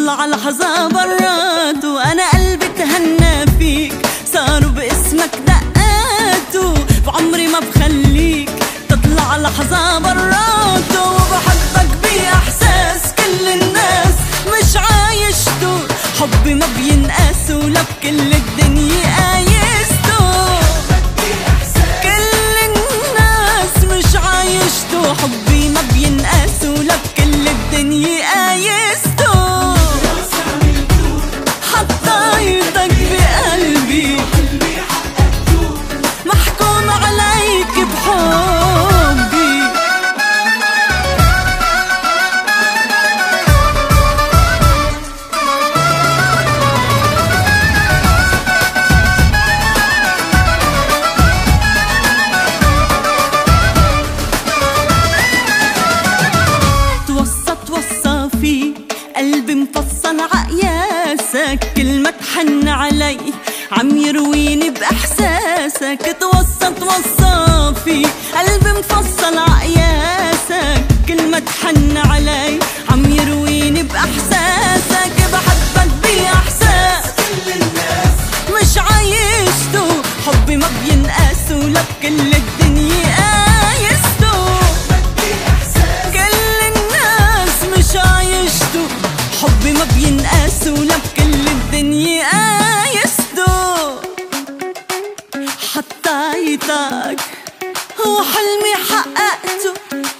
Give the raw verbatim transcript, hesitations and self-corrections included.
تطلع لحظة برات وأنا قلبي تهنى فيك، صاروا باسمك دقاته بعمري ما بخليك تطلع لحظة برات، وبحبك بإحساس كل الناس مش عايشته، حبي ما بينقاس ولك كل الدنيا قايسته، كل الناس مش عايشته، حبي ما بينقاس ولك كل الدنيا قايسته، حطيتك بقلبي محكوم عليك بحبي. توصى توصى في قلبي مفصل عقياسك، كل ما تحن علي عم يرويني بإحساسك، توصى توصى في قلبي مفصل عقياسك، كل ما تحن علي عم يرويني بإحساسك، بحبك بإحساس كل الناس مش عايشته، حبي ما بينقاس ولك كل الدنيا قايسته، كل الناس مش عايشته، حبي ما بينقاس ولك كل الدنيا قايسته، حطيتك وحلمي حققته